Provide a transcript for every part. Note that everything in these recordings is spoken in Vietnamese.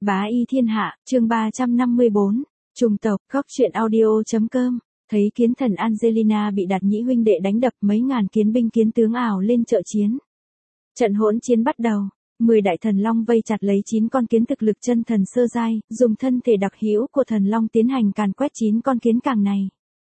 Bá y thiên hạ, chương 354, trùng tộc, góc truyện audio.com, thấy kiến thần Angelina bị Đạt Nhĩ huynh đệ đánh đập, mấy ngàn kiến binh kiến tướng ảo lên trợ chiến. Trận hỗn chiến bắt đầu, 10 đại thần long vây chặt lấy 9 con kiến thực lực chân thần sơ giai, dùng thân thể đặc hữu của thần long tiến hành càn quét 9 con kiến càng này.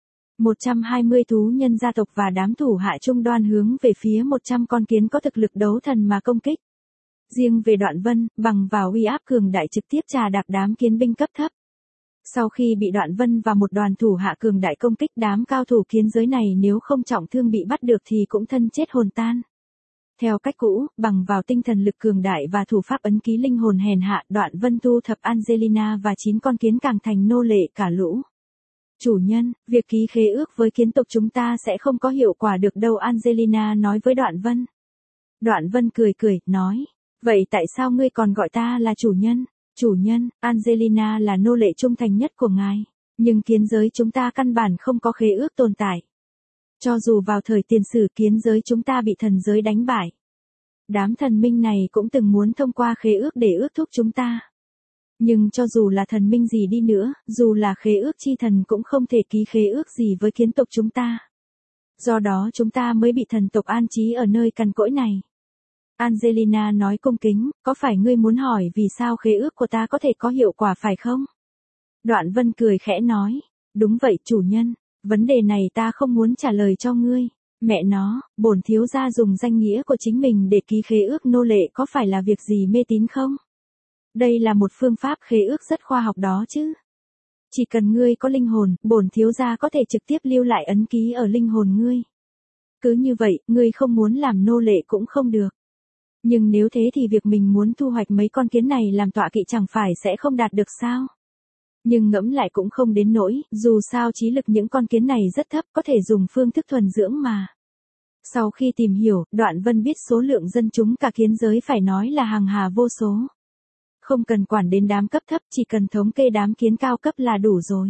120 thú nhân gia tộc và đám thủ hạ trung đoan hướng về phía 100 con kiến có thực lực đấu thần mà công kích. Riêng về Đoạn Vân, bằng vào uy áp cường đại trực tiếp trà đạp đám kiến binh cấp thấp. Sau khi bị Đoạn Vân và một đoàn thủ hạ cường đại công kích, đám cao thủ kiến giới này nếu không trọng thương bị bắt được thì cũng thân chết hồn tan. Theo cách cũ, bằng vào tinh thần lực cường đại và thủ pháp ấn ký linh hồn hèn hạ, Đoạn Vân thu thập Angelina và 9 con kiến càng thành nô lệ cả lũ. Chủ nhân, việc ký khế ước với kiến tộc chúng ta sẽ không có hiệu quả được đâu, Angelina nói với Đoạn Vân. Đoạn Vân cười, nói. Vậy tại sao ngươi còn gọi ta là chủ nhân? Chủ nhân, Angelina là nô lệ trung thành nhất của ngài. Nhưng kiến giới chúng ta căn bản không có khế ước tồn tại. Cho dù vào thời tiền sử kiến giới chúng ta bị thần giới đánh bại. Đám thần minh này cũng từng muốn thông qua khế ước để ước thúc chúng ta. Nhưng cho dù là thần minh gì đi nữa, dù là khế ước chi thần cũng không thể ký khế ước gì với kiến tộc chúng ta. Do đó chúng ta mới bị thần tộc an trí ở nơi cằn cỗi này. Angelina nói cung kính, có phải ngươi muốn hỏi vì sao khế ước của ta có thể có hiệu quả phải không? Đoạn Vân cười khẽ nói, đúng vậy chủ nhân, vấn đề này ta không muốn trả lời cho ngươi. Mẹ nó, bổn thiếu gia dùng danh nghĩa của chính mình để ký khế ước nô lệ có phải là việc gì mê tín không? Đây là một phương pháp khế ước rất khoa học đó chứ. Chỉ cần ngươi có linh hồn, bổn thiếu gia có thể trực tiếp lưu lại ấn ký ở linh hồn ngươi. Cứ như vậy, ngươi không muốn làm nô lệ cũng không được. Nhưng nếu thế thì việc mình muốn thu hoạch mấy con kiến này làm tọa kỵ chẳng phải sẽ không đạt được sao? Nhưng ngẫm lại cũng không đến nỗi, dù sao trí lực những con kiến này rất thấp, có thể dùng phương thức thuần dưỡng mà. Sau khi tìm hiểu, Đoạn Vân biết số lượng dân chúng cả kiến giới phải nói là hàng hà vô số. Không cần quản đến đám cấp thấp, chỉ cần thống kê đám kiến cao cấp là đủ rồi.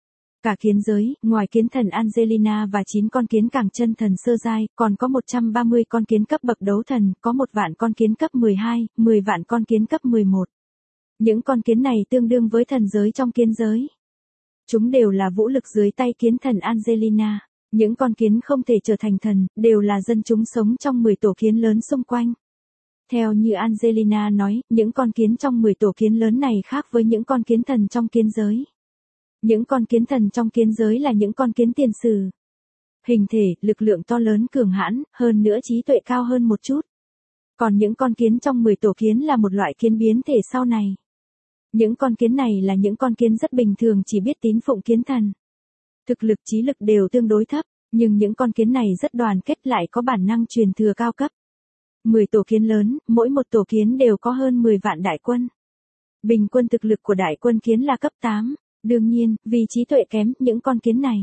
Cả kiến giới, ngoài kiến thần Angelina và 9 con kiến càng chân thần sơ giai, còn có 130 con kiến cấp bậc đấu thần, có 1 vạn con kiến cấp 12, 10 vạn con kiến cấp 11. Những con kiến này tương đương với thần giới trong kiến giới. Chúng đều là vũ lực dưới tay kiến thần Angelina. Những con kiến không thể trở thành thần, đều là dân chúng sống trong 10 tổ kiến lớn xung quanh. Theo như Angelina nói, những con kiến trong 10 tổ kiến lớn này khác với những con kiến thần trong kiến giới. Những con kiến thần trong kiến giới là những con kiến tiền sử. Hình thể, lực lượng to lớn cường hãn, hơn nữa trí tuệ cao hơn một chút. Còn những con kiến trong 10 tổ kiến là một loại kiến biến thể sau này. Những con kiến này là những con kiến rất bình thường chỉ biết tín phụng kiến thần. Thực lực trí lực đều tương đối thấp, nhưng những con kiến này rất đoàn kết lại có bản năng truyền thừa cao cấp. 10 tổ kiến lớn, mỗi một tổ kiến đều có hơn 10 vạn đại quân. Bình quân thực lực của đại quân kiến là cấp 8. Đương nhiên, vì trí tuệ kém, những con kiến này.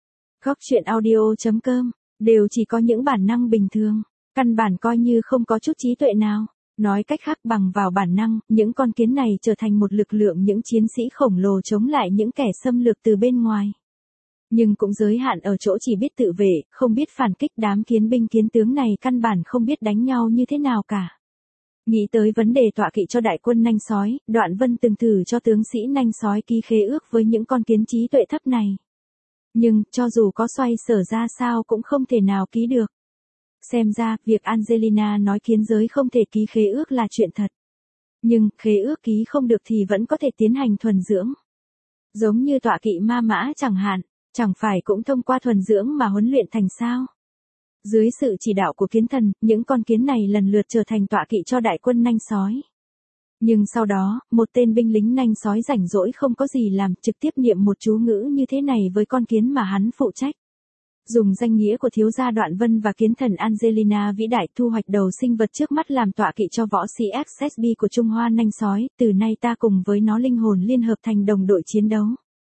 Góc truyện audio.com, đều chỉ có những bản năng bình thường, căn bản coi như không có chút trí tuệ nào. Nói cách khác, bằng vào bản năng, những con kiến này trở thành một lực lượng những chiến sĩ khổng lồ chống lại những kẻ xâm lược từ bên ngoài. Nhưng cũng giới hạn ở chỗ chỉ biết tự vệ, không biết phản kích, đám kiến binh kiến tướng này căn bản không biết đánh nhau như thế nào cả. Nghĩ tới vấn đề tọa kỵ cho đại quân nanh sói, Đoạn Vân từng thử cho tướng sĩ nanh sói ký khế ước với những con kiến trí tuệ thấp này. Nhưng, cho dù có xoay sở ra sao cũng không thể nào ký được. Xem ra, việc Angelina nói kiến giới không thể ký khế ước là chuyện thật. Nhưng, khế ước ký không được thì vẫn có thể tiến hành thuần dưỡng. Giống như tọa kỵ ma mã chẳng hạn, chẳng phải cũng thông qua thuần dưỡng mà huấn luyện thành sao? Dưới sự chỉ đạo của kiến thần, những con kiến này lần lượt trở thành tọa kỵ cho đại quân nanh sói. Nhưng sau đó, một tên binh lính nanh sói rảnh rỗi không có gì làm, trực tiếp niệm một chú ngữ như thế này với con kiến mà hắn phụ trách. Dùng danh nghĩa của thiếu gia Đoạn Vân và kiến thần Angelina vĩ đại thu hoạch đầu sinh vật trước mắt làm tọa kỵ cho võ sĩ XSB của Trung Hoa nanh sói, từ nay ta cùng với nó linh hồn liên hợp thành đồng đội chiến đấu.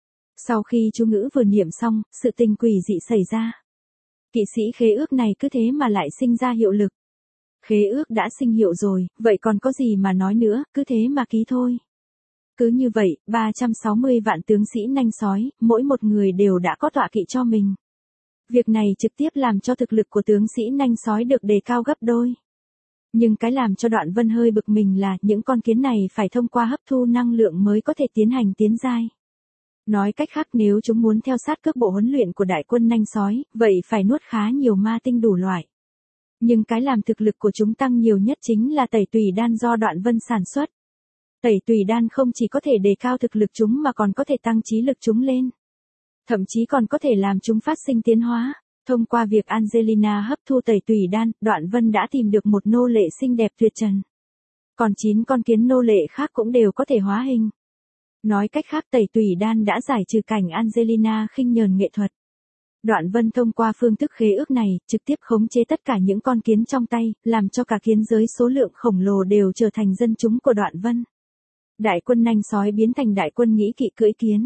Sau khi chú ngữ vừa niệm xong, sự tình quỷ dị xảy ra. Kỵ sĩ khế ước này cứ thế mà lại sinh ra hiệu lực. Khế ước đã sinh hiệu rồi, vậy còn có gì mà nói nữa, cứ thế mà ký thôi. Cứ như vậy, 360 vạn tướng sĩ nanh sói, mỗi một người đều đã có tọa kỵ cho mình. Việc này trực tiếp làm cho thực lực của tướng sĩ nanh sói được đề cao gấp đôi. Nhưng cái làm cho Đoạn Vân hơi bực mình là những con kiến này phải thông qua hấp thu năng lượng mới có thể tiến hành tiến giai. Nói cách khác nếu chúng muốn theo sát cước bộ huấn luyện của đại quân nanh sói, vậy phải nuốt khá nhiều ma tinh đủ loại. Nhưng cái làm thực lực của chúng tăng nhiều nhất chính là tẩy tùy đan do Đoạn Vân sản xuất. Tẩy tùy đan không chỉ có thể đề cao thực lực chúng mà còn có thể tăng trí lực chúng lên. Thậm chí còn có thể làm chúng phát sinh tiến hóa. Thông qua việc Angelina hấp thu tẩy tùy đan, Đoạn Vân đã tìm được một nô lệ xinh đẹp tuyệt trần. Còn 9 con kiến nô lệ khác cũng đều có thể hóa hình. Nói cách khác tẩy tùy đan đã giải trừ cảnh Angelina khinh nhờn nghệ thuật. Đoạn Vân thông qua phương thức khế ước này, trực tiếp khống chế tất cả những con kiến trong tay, làm cho cả kiến giới số lượng khổng lồ đều trở thành dân chúng của Đoạn Vân. Đại quân nanh sói biến thành đại quân nghĩ kỵ cưỡi kiến.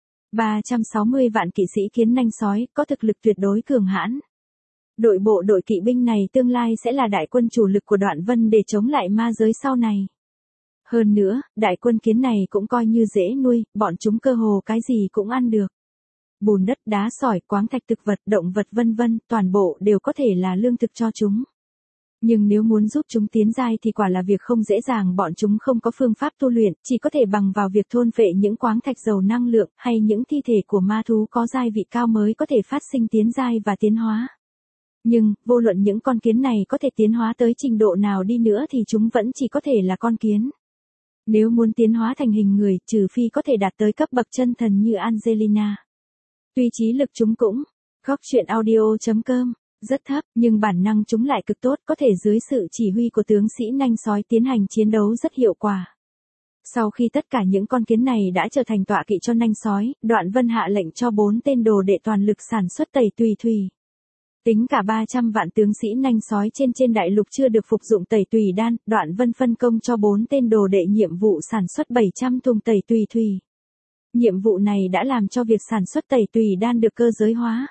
360 vạn kỵ sĩ kiến nanh sói có thực lực tuyệt đối cường hãn. Đội bộ đội kỵ binh này tương lai sẽ là đại quân chủ lực của Đoạn Vân để chống lại ma giới sau này. Hơn nữa, đại quân kiến này cũng coi như dễ nuôi, bọn chúng cơ hồ cái gì cũng ăn được. Bùn đất, đá sỏi, khoáng thạch, thực vật, động vật vân vân, toàn bộ đều có thể là lương thực cho chúng. Nhưng nếu muốn giúp chúng tiến giai thì quả là việc không dễ dàng, bọn chúng không có phương pháp tu luyện, chỉ có thể bằng vào việc thôn phệ những khoáng thạch giàu năng lượng hay những thi thể của ma thú có giai vị cao mới có thể phát sinh tiến giai và tiến hóa. Nhưng, vô luận những con kiến này có thể tiến hóa tới trình độ nào đi nữa thì chúng vẫn chỉ có thể là con kiến. Nếu muốn tiến hóa thành hình người, trừ phi có thể đạt tới cấp bậc chân thần như Angelina. Tuy trí lực chúng cũng, góc truyện audio.com, rất thấp, nhưng bản năng chúng lại cực tốt, có thể dưới sự chỉ huy của tướng sĩ nanh sói tiến hành chiến đấu rất hiệu quả. Sau khi tất cả những con kiến này đã trở thành tọa kỵ cho nanh sói, Đoạn Vân hạ lệnh cho 4 tên đồ đệ toàn lực sản xuất tẩy tùy thủy. Tính cả 300 vạn tướng sĩ nanh sói trên đại lục chưa được phục dụng tẩy tùy đan, Đoạn Vân phân công cho 4 tên đồ đệ nhiệm vụ sản xuất 700 thùng tẩy tùy thủy. Nhiệm vụ này đã làm cho việc sản xuất tẩy tùy đan được cơ giới hóa.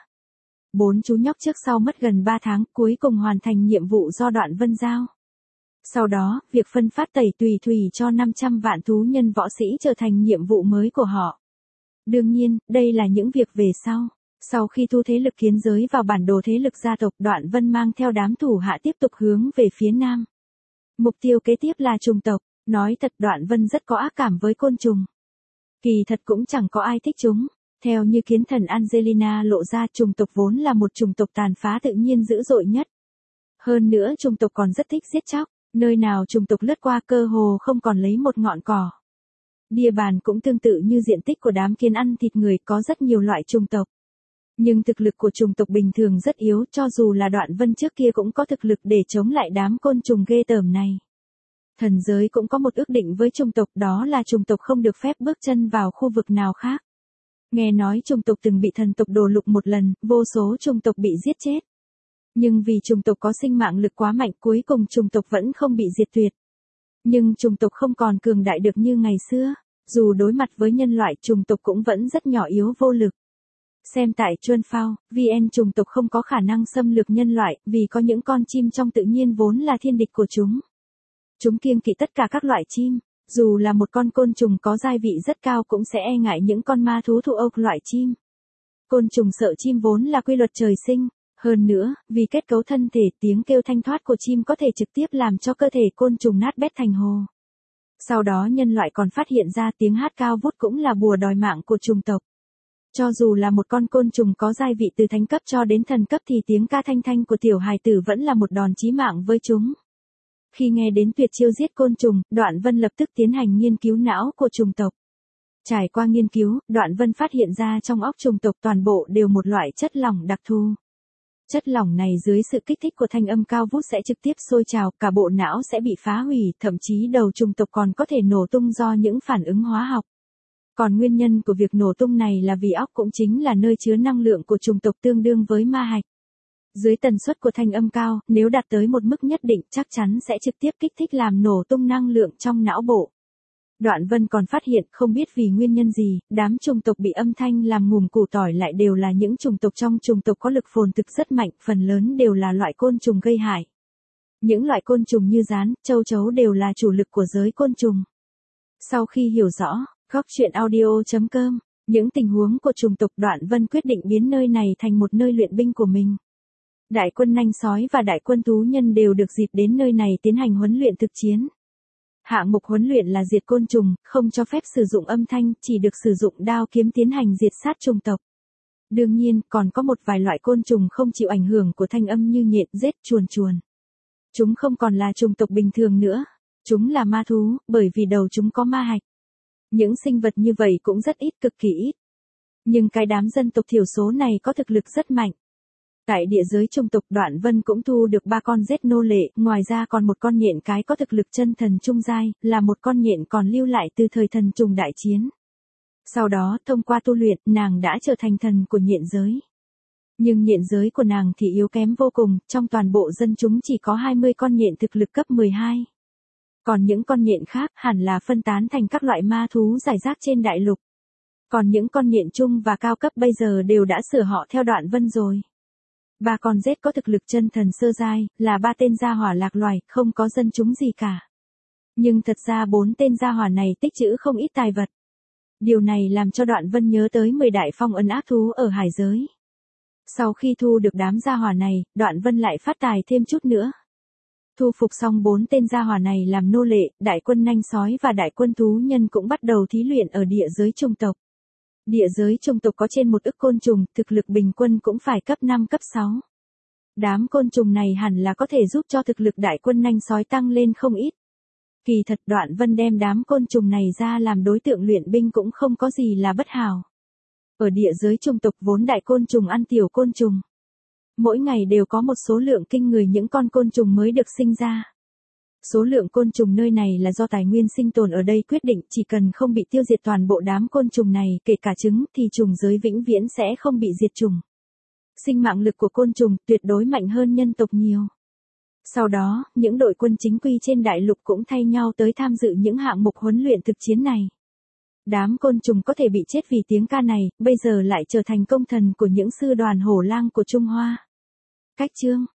4 chú nhóc trước sau mất gần 3 tháng cuối cùng hoàn thành nhiệm vụ do Đoạn Vân giao. Sau đó, việc phân phát tẩy tùy thủy cho 500 vạn thú nhân võ sĩ trở thành nhiệm vụ mới của họ. Đương nhiên, đây là những việc về sau. Sau khi thu thế lực kiến giới vào bản đồ thế lực gia tộc, Đoạn Vân mang theo đám thủ hạ tiếp tục hướng về phía nam. Mục tiêu kế tiếp là trùng tộc. Nói thật, Đoạn Vân rất có ác cảm với côn trùng. Kỳ thật cũng chẳng có ai thích chúng. Theo như kiến thần Angelina lộ ra, trùng tộc vốn là một chủng tộc tàn phá tự nhiên dữ dội nhất. Hơn nữa chủng tộc còn rất thích giết chóc, nơi nào chủng tộc lướt qua cơ hồ không còn lấy một ngọn cỏ. Địa bàn cũng tương tự như diện tích của đám kiến ăn thịt người, có rất nhiều loại chủng tộc. Nhưng thực lực của chủng tộc bình thường rất yếu, cho dù là Đoạn Vân trước kia cũng có thực lực để chống lại đám côn trùng ghê tởm này. Thần giới cũng có một ước định với chủng tộc, đó là chủng tộc không được phép bước chân vào khu vực nào khác. Nghe nói chủng tộc từng bị thần tộc đổ lục một lần, vô số chủng tộc bị giết chết. Nhưng vì chủng tộc có sinh mạng lực quá mạnh, cuối cùng chủng tộc vẫn không bị diệt tuyệt. Nhưng chủng tộc không còn cường đại được như ngày xưa, dù đối mặt với nhân loại, chủng tộc cũng vẫn rất nhỏ yếu vô lực. Xem tại Chuân Phao, VN, chủng tộc không có khả năng xâm lược nhân loại, vì có những con chim trong tự nhiên vốn là thiên địch của chúng. Chúng kiêng kỵ tất cả các loại chim. Dù là một con côn trùng có giai vị rất cao cũng sẽ e ngại những con ma thú thụ ốc loại chim. Côn trùng sợ chim vốn là quy luật trời sinh. Hơn nữa, vì kết cấu thân thể, tiếng kêu thanh thoát của chim có thể trực tiếp làm cho cơ thể côn trùng nát bét thành hồ. Sau đó nhân loại còn phát hiện ra tiếng hát cao vút cũng là bùa đòi mạng của chủng tộc. Cho dù là một con côn trùng có giai vị từ thánh cấp cho đến thần cấp thì tiếng ca thanh thanh của tiểu hài tử vẫn là một đòn chí mạng với chúng. Khi nghe đến tuyệt chiêu giết côn trùng, Đoạn Vân lập tức tiến hành nghiên cứu não của chủng tộc. Trải qua nghiên cứu, Đoạn Vân phát hiện ra trong óc chủng tộc toàn bộ đều một loại chất lỏng đặc thù. Chất lỏng này dưới sự kích thích của thanh âm cao vút sẽ trực tiếp sôi trào, cả bộ não sẽ bị phá hủy, thậm chí đầu chủng tộc còn có thể nổ tung do những phản ứng hóa học. Còn nguyên nhân của việc nổ tung này là vì óc cũng chính là nơi chứa năng lượng của chủng tộc tương đương với ma hạch. Dưới tần suất của thanh âm cao, nếu đạt tới một mức nhất định chắc chắn sẽ trực tiếp kích thích làm nổ tung năng lượng trong não bộ. Đoạn Vân còn phát hiện không biết vì nguyên nhân gì, đám chủng tộc bị âm thanh làm ngùm củ tỏi lại đều là những chủng tộc trong chủng tộc có lực phồn thực rất mạnh, phần lớn đều là loại côn trùng gây hại. Những loại côn trùng như gián, châu chấu đều là chủ lực của giới côn trùng. Sau khi hiểu rõ, góc truyện audio.com, những tình huống của chủng tộc, Đoạn Vân quyết định biến nơi này thành một nơi luyện binh của mình. Đại quân nanh sói và đại quân thú nhân đều được dịp đến nơi này tiến hành huấn luyện thực chiến. Hạng mục huấn luyện là diệt côn trùng, không cho phép sử dụng âm thanh, chỉ được sử dụng đao kiếm tiến hành diệt sát trùng tộc. Đương nhiên, còn có một vài loại côn trùng không chịu ảnh hưởng của thanh âm như nhện, rết, chuồn chuồn. Chúng không còn là trùng tộc bình thường nữa. Chúng là ma thú, bởi vì đầu chúng có ma hạch. Những sinh vật như vậy cũng rất ít, cực kỳ ít. Nhưng cái đám dân tộc thiểu số này có thực lực rất mạnh. Tại địa giới trùng tộc, Đoạn Vân cũng thu được 3 con rết nô lệ, ngoài ra còn một con nhện cái có thực lực chân thần trung giai, là một con nhện còn lưu lại từ thời thần trùng đại chiến. Sau đó, thông qua tu luyện, nàng đã trở thành thần của nhện giới. Nhưng nhện giới của nàng thì yếu kém vô cùng, trong toàn bộ dân chúng chỉ có 20 con nhện thực lực cấp 12. Còn những con nhện khác hẳn là phân tán thành các loại ma thú rải rác trên đại lục. Còn những con nhện trung và cao cấp bây giờ đều đã sửa họ theo Đoạn Vân rồi. 3 con rết có thực lực chân thần sơ giai, là 3 tên gia hỏa lạc loài, không có dân chúng gì cả. Nhưng thật ra 4 tên gia hỏa này tích trữ không ít tài vật. Điều này làm cho Đoạn Vân nhớ tới 10 đại phong ấn ác thú ở hải giới. Sau khi thu được đám gia hỏa này, Đoạn Vân lại phát tài thêm chút nữa. Thu phục xong 4 tên gia hỏa này làm nô lệ, đại quân nanh sói và đại quân thú nhân cũng bắt đầu thí luyện ở địa giới trùng tộc. Địa giới trùng tộc có trên 1 ức côn trùng, thực lực bình quân cũng phải cấp 5 cấp 6. Đám côn trùng này hẳn là có thể giúp cho thực lực đại quân nanh sói tăng lên không ít. Kỳ thật Đoạn Vân đem đám côn trùng này ra làm đối tượng luyện binh cũng không có gì là bất hảo. Ở địa giới trùng tộc vốn đại côn trùng ăn tiểu côn trùng. Mỗi ngày đều có một số lượng kinh người những con côn trùng mới được sinh ra. Số lượng côn trùng nơi này là do tài nguyên sinh tồn ở đây quyết định, chỉ cần không bị tiêu diệt toàn bộ đám côn trùng này, kể cả trứng, thì trùng giới vĩnh viễn sẽ không bị diệt chủng. Sinh mạng lực của côn trùng tuyệt đối mạnh hơn nhân tộc nhiều. Sau đó, những đội quân chính quy trên đại lục cũng thay nhau tới tham dự những hạng mục huấn luyện thực chiến này. Đám côn trùng có thể bị chết vì tiếng ca này, bây giờ lại trở thành công thần của những sư đoàn hổ lang của Trung Hoa. Cách chương